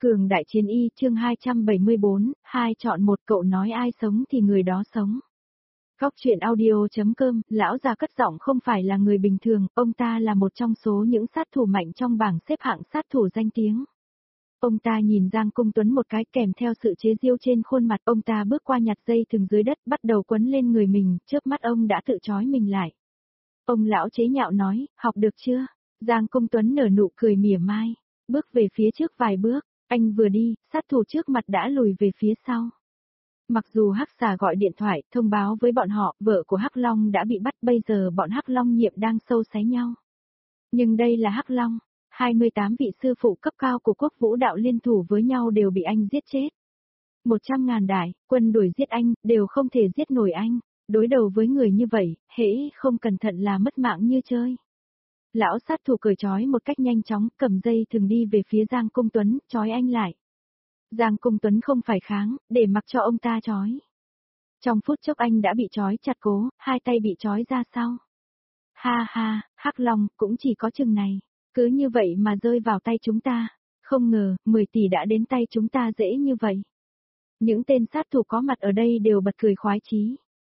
Cường đại chiến y chương 274, hai chọn một cậu nói ai sống thì người đó sống. Góc truyện audio.com, lão già cất giọng không phải là người bình thường, ông ta là một trong số những sát thủ mạnh trong bảng xếp hạng sát thủ danh tiếng. Ông ta nhìn Giang Cung Tuấn một cái kèm theo sự chế giễu trên khuôn mặt, ông ta bước qua nhặt dây thừng dưới đất bắt đầu quấn lên người mình, chớp mắt ông đã tự trói mình lại. Ông lão chế nhạo nói, học được chưa? Giang Cung Tuấn nở nụ cười mỉa mai, bước về phía trước vài bước, anh vừa đi, sát thủ trước mặt đã lùi về phía sau. Mặc dù Hắc Xà gọi điện thoại thông báo với bọn họ, vợ của Hắc Long đã bị bắt, bây giờ bọn Hắc Long Nhiệm đang sâu xé nhau. Nhưng đây là Hắc Long, 28 vị sư phụ cấp cao của Quốc Vũ Đạo liên thủ với nhau đều bị anh giết chết. 100.000 đại quân đuổi giết anh, đều không thể giết nổi anh. Đối đầu với người như vậy, hễ không cẩn thận là mất mạng như chơi. Lão sát thủ cởi trói một cách nhanh chóng, cầm dây thừng đi về phía Giang Cung Tuấn, trói anh lại. Giang Cung Tuấn không phải kháng, để mặc cho ông ta trói. Trong phút chốc anh đã bị trói chặt cố, hai tay bị trói ra sau. Ha ha, Hắc Long, cũng chỉ có chừng này. Cứ như vậy mà rơi vào tay chúng ta. Không ngờ, 10 tỷ đã đến tay chúng ta dễ như vậy. Những tên sát thủ có mặt ở đây đều bật cười khoái chí.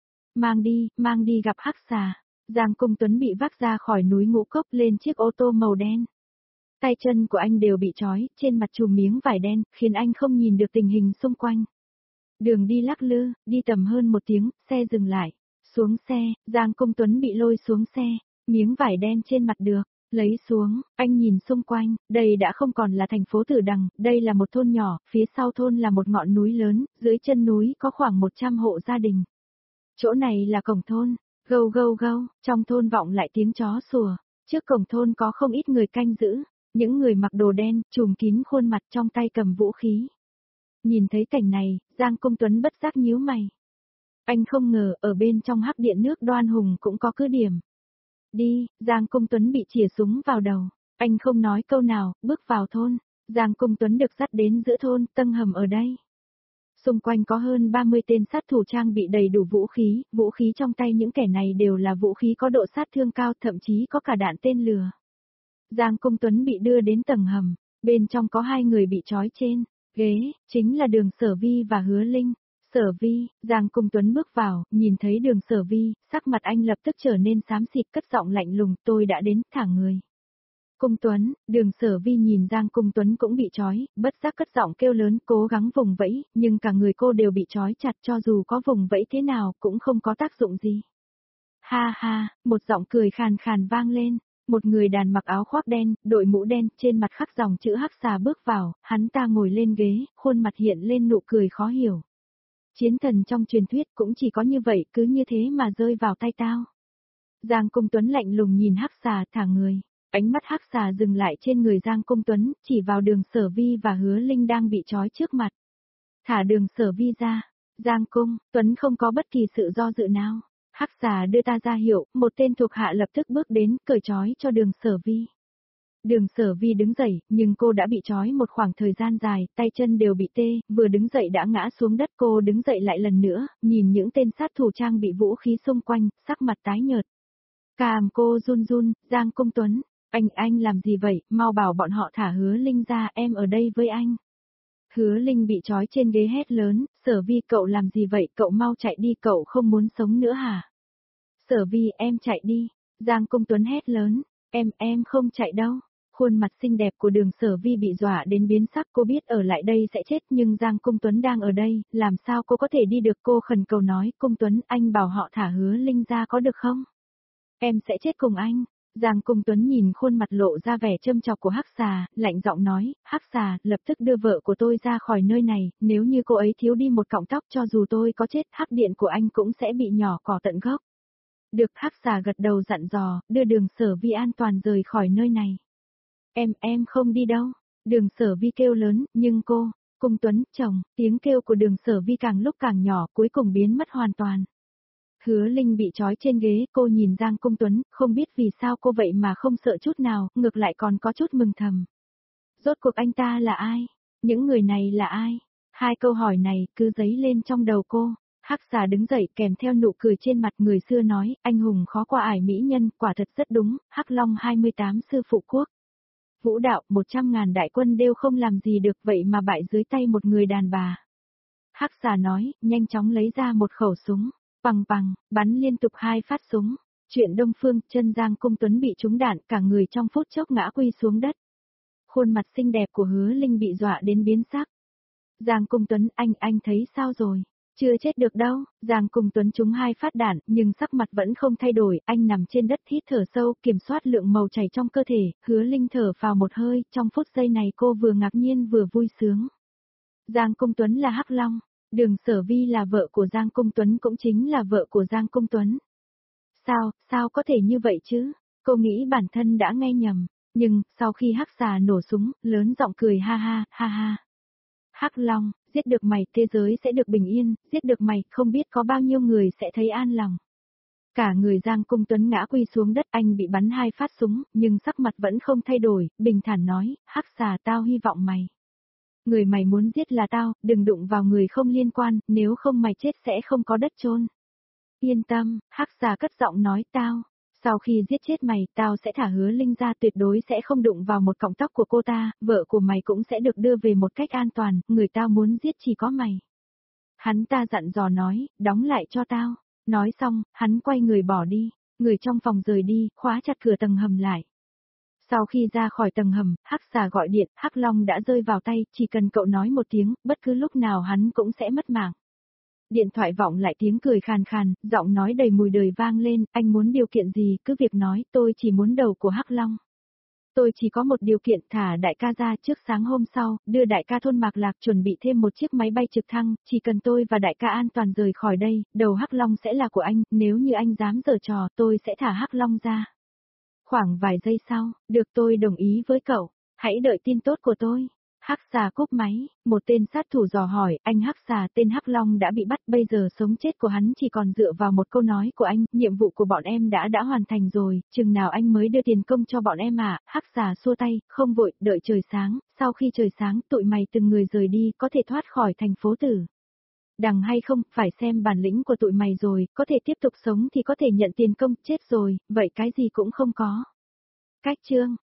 Mang đi gặp Hắc Xà. Giang Cung Tuấn bị vác ra khỏi núi Ngũ Cốc lên chiếc ô tô màu đen. Tay chân của anh đều bị trói, trên mặt trùm miếng vải đen, khiến anh không nhìn được tình hình xung quanh. Đường đi lắc lư, đi tầm hơn một tiếng, xe dừng lại. Xuống xe, Giang Cung Tuấn bị lôi xuống xe, miếng vải đen trên mặt được, lấy xuống, anh nhìn xung quanh, đây đã không còn là thành phố Tử Đằng, đây là một thôn nhỏ, phía sau thôn là một ngọn núi lớn, dưới chân núi có khoảng 100 hộ gia đình. Chỗ này là cổng thôn. Gâu gâu gâu, trong thôn vọng lại tiếng chó sủa, trước cổng thôn có không ít người canh giữ, những người mặc đồ đen, trùm kín khuôn mặt trong tay cầm vũ khí. Nhìn thấy cảnh này, Giang Cung Tuấn bất giác nhíu mày. Anh không ngờ ở bên trong hắc điện nước Đoan Hùng cũng có cứ điểm. Đi, Giang Cung Tuấn bị chỉa súng vào đầu, anh không nói câu nào, bước vào thôn. Giang Cung Tuấn được dắt đến giữa thôn, tầng hầm ở đây. Xung quanh có hơn 30 tên sát thủ trang bị đầy đủ vũ khí trong tay những kẻ này đều là vũ khí có độ sát thương cao, thậm chí có cả đạn tên lửa. Giang Cung Tuấn bị đưa đến tầng hầm, bên trong có hai người bị trói trên ghế, chính là Đường Sở Vi và Hứa Linh. Sở Vi, Giang Cung Tuấn bước vào, nhìn thấy Đường Sở Vi, sắc mặt anh lập tức trở nên xám xịt, cất giọng lạnh lùng, tôi đã đến, thả người. Cung Tuấn, Đường Sở Vi nhìn Giang Cung Tuấn cũng bị trói, bất giác cất giọng kêu lớn, cố gắng vùng vẫy, nhưng cả người cô đều bị trói chặt, cho dù có vùng vẫy thế nào cũng không có tác dụng gì. Ha ha, một giọng cười khàn khàn vang lên, một người đàn mặc áo khoác đen, đội mũ đen, trên mặt khắc dòng chữ Hắc Xà bước vào, hắn ta ngồi lên ghế, khuôn mặt hiện lên nụ cười khó hiểu. Chiến thần trong truyền thuyết cũng chỉ có như vậy, cứ như thế mà rơi vào tay tao. Giang Cung Tuấn lạnh lùng nhìn Hắc Xà, thả người. Ánh mắt Hắc Xà dừng lại trên người Giang Cung Tuấn, chỉ vào Đường Sở Vi và Hứa Linh đang bị trói trước mặt. Thả Đường Sở Vi ra. Giang Cung Tuấn không có bất kỳ sự do dự nào. Hắc Xà đưa ta ra hiệu, một tên thuộc hạ lập tức bước đến, cởi trói cho Đường Sở Vi. Đường Sở Vi đứng dậy, nhưng cô đã bị trói một khoảng thời gian dài, tay chân đều bị tê, vừa đứng dậy đã ngã xuống đất. Cô đứng dậy lại lần nữa, nhìn những tên sát thủ trang bị vũ khí xung quanh, sắc mặt tái nhợt. Cằm cô run run, Giang Cung Tuấn. Anh làm gì vậy, mau bảo bọn họ thả Hứa Linh ra, em ở đây với anh. Hứa Linh bị trói trên ghế hét lớn, Sở Vi cậu làm gì vậy, cậu mau chạy đi, cậu không muốn sống nữa hả? Sở Vi em chạy đi, Giang Cung Tuấn hét lớn, em không chạy đâu. Khuôn mặt xinh đẹp của Đường Sở Vi bị dọa đến biến sắc, cô biết ở lại đây sẽ chết nhưng Giang Cung Tuấn đang ở đây, làm sao cô có thể đi được, cô khẩn cầu nói, Cung Tuấn anh bảo họ thả Hứa Linh ra có được không? Em sẽ chết cùng anh. Giang Cung Tuấn nhìn khuôn mặt lộ ra vẻ châm chọc của Hắc Xà, lạnh giọng nói, Hắc Xà, lập tức đưa vợ của tôi ra khỏi nơi này, nếu như cô ấy thiếu đi một cọng tóc cho dù tôi có chết, hắc điện của anh cũng sẽ bị nhỏ cỏ tận gốc. Được, Hắc Xà gật đầu dặn dò, đưa Đường Sở Vi an toàn rời khỏi nơi này. Em không đi đâu. Đường Sở Vi kêu lớn, nhưng cô, Cung Tuấn, chồng, tiếng kêu của Đường Sở Vi càng lúc càng nhỏ, cuối cùng biến mất hoàn toàn. Hứa Linh bị trói trên ghế, cô nhìn Giang Cung Tuấn, không biết vì sao cô vậy mà không sợ chút nào, ngược lại còn có chút mừng thầm. Rốt cuộc anh ta là ai? Những người này là ai? Hai câu hỏi này cứ dấy lên trong đầu cô. Hắc Xà đứng dậy kèm theo nụ cười trên mặt, người xưa nói, anh hùng khó qua ải mỹ nhân, quả thật rất đúng, Hắc Long 28 sư phụ quốc. Vũ đạo, 100.000 đại quân đều không làm gì được vậy mà bại dưới tay một người đàn bà. Hắc xà nói, nhanh chóng lấy ra một khẩu súng, pằng pằng, bắn liên tục 2 phát súng. Chuyện Đông Phương, chân Giang Cung Tuấn bị trúng đạn, cả người trong phút chốc ngã quy xuống đất. Khuôn mặt xinh đẹp của Hứa Linh bị dọa đến biến sắc. Giang Cung Tuấn, anh thấy sao rồi? Chưa chết được đâu, Giang Cung Tuấn trúng 2 phát đạn, nhưng sắc mặt vẫn không thay đổi, anh nằm trên đất hít thở sâu, kiểm soát lượng màu chảy trong cơ thể, Hứa Linh thở vào một hơi, trong phút giây này cô vừa ngạc nhiên vừa vui sướng. Giang Cung Tuấn là Hắc Long, Đường Sở Vi là vợ của Giang Cung Tuấn cũng chính là vợ của Giang Cung Tuấn. Sao có thể như vậy chứ? Cô nghĩ bản thân đã nghe nhầm, nhưng, sau khi Hắc xà nổ súng, lớn giọng cười ha ha. Hắc Long, giết được mày, thế giới sẽ được bình yên, giết được mày, không biết có bao nhiêu người sẽ thấy an lòng. Cả người Giang Cung Tuấn ngã quy xuống đất, anh bị bắn 2 phát súng, nhưng sắc mặt vẫn không thay đổi, bình thản nói, Hắc xà tao hy vọng mày. Người mày muốn giết là tao, đừng đụng vào người không liên quan, nếu không mày chết sẽ không có đất chôn. Yên tâm, Hắc xà cất giọng nói tao. Sau khi giết chết mày, tao sẽ thả Hứa Linh ra, tuyệt đối sẽ không đụng vào một cọng tóc của cô ta, vợ của mày cũng sẽ được đưa về một cách an toàn, người tao muốn giết chỉ có mày. Hắn ta dặn dò nói, đóng lại cho tao. Nói xong, hắn quay người bỏ đi, người trong phòng rời đi, khóa chặt cửa tầng hầm lại. Sau khi ra khỏi tầng hầm, Hắc xà gọi điện, Hắc Long đã rơi vào tay, chỉ cần cậu nói một tiếng, bất cứ lúc nào hắn cũng sẽ mất mạng. Điện thoại vọng lại tiếng cười khàn khàn, giọng nói đầy mùi đời vang lên, anh muốn điều kiện gì cứ việc nói, tôi chỉ muốn đầu của Hắc Long. Tôi chỉ có một điều kiện, thả đại ca ra trước sáng hôm sau, đưa đại ca thôn Mạc Lạc chuẩn bị thêm một chiếc máy bay trực thăng, chỉ cần tôi và đại ca an toàn rời khỏi đây, đầu Hắc Long sẽ là của anh, nếu như anh dám giở trò, tôi sẽ thả Hắc Long ra. Khoảng vài giây sau, được tôi đồng ý với cậu, hãy đợi tin tốt của tôi. Hắc xà cúp máy, một tên sát thủ dò hỏi, anh Hắc xà tên Hắc Long đã bị bắt, bây giờ sống chết của hắn chỉ còn dựa vào một câu nói của anh, nhiệm vụ của bọn em đã hoàn thành rồi, chừng nào anh mới đưa tiền công cho bọn em à, Hắc xà xua tay, không vội, đợi trời sáng, sau khi trời sáng tụi mày từng người rời đi, có thể thoát khỏi thành phố Tử Đằng hay không, phải xem bản lĩnh của tụi mày rồi, có thể tiếp tục sống thì có thể nhận tiền công, chết rồi, vậy cái gì cũng không có. Cách chương